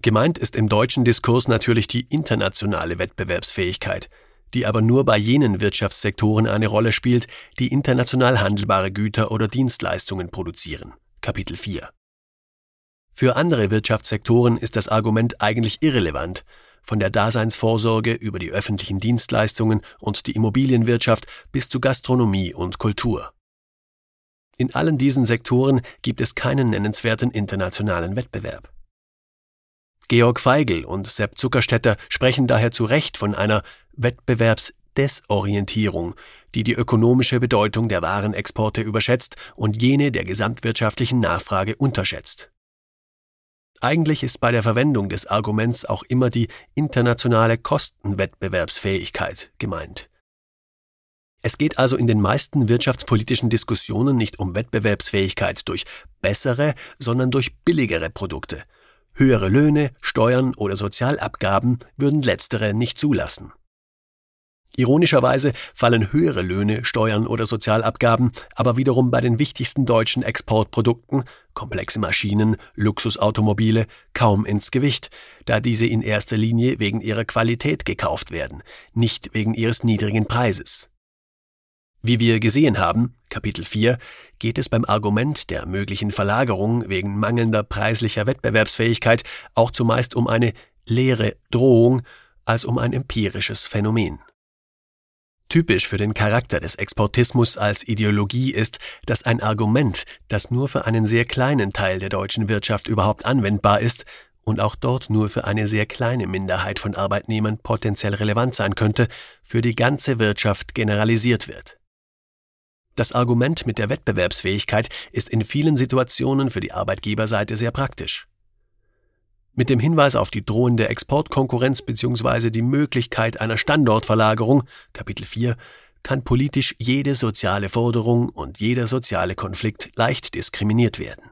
Gemeint ist im deutschen Diskurs natürlich die internationale Wettbewerbsfähigkeit, die aber nur bei jenen Wirtschaftssektoren eine Rolle spielt, die international handelbare Güter oder Dienstleistungen produzieren. Kapitel 4. Für andere Wirtschaftssektoren ist das Argument eigentlich irrelevant, von der Daseinsvorsorge über die öffentlichen Dienstleistungen und die Immobilienwirtschaft bis zu Gastronomie und Kultur. In allen diesen Sektoren gibt es keinen nennenswerten internationalen Wettbewerb. Georg Feigl und Sepp Zuckerstetter sprechen daher zu Recht von einer Wettbewerbsdesorientierung, die die ökonomische Bedeutung der Warenexporte überschätzt und jene der gesamtwirtschaftlichen Nachfrage unterschätzt. Eigentlich ist bei der Verwendung des Arguments auch immer die internationale Kostenwettbewerbsfähigkeit gemeint. Es geht also in den meisten wirtschaftspolitischen Diskussionen nicht um Wettbewerbsfähigkeit durch bessere, sondern durch billigere Produkte. Höhere Löhne, Steuern oder Sozialabgaben würden letztere nicht zulassen. Ironischerweise fallen höhere Löhne, Steuern oder Sozialabgaben aber wiederum bei den wichtigsten deutschen Exportprodukten, komplexe Maschinen, Luxusautomobile, kaum ins Gewicht, da diese in erster Linie wegen ihrer Qualität gekauft werden, nicht wegen ihres niedrigen Preises. Wie wir gesehen haben, Kapitel 4, geht es beim Argument der möglichen Verlagerung wegen mangelnder preislicher Wettbewerbsfähigkeit auch zumeist um eine leere Drohung als um ein empirisches Phänomen. Typisch für den Charakter des Exportismus als Ideologie ist, dass ein Argument, das nur für einen sehr kleinen Teil der deutschen Wirtschaft überhaupt anwendbar ist und auch dort nur für eine sehr kleine Minderheit von Arbeitnehmern potenziell relevant sein könnte, für die ganze Wirtschaft generalisiert wird. Das Argument mit der Wettbewerbsfähigkeit ist in vielen Situationen für die Arbeitgeberseite sehr praktisch. Mit dem Hinweis auf die drohende Exportkonkurrenz bzw. die Möglichkeit einer Standortverlagerung, Kapitel 4, kann politisch jede soziale Forderung und jeder soziale Konflikt leicht diskriminiert werden.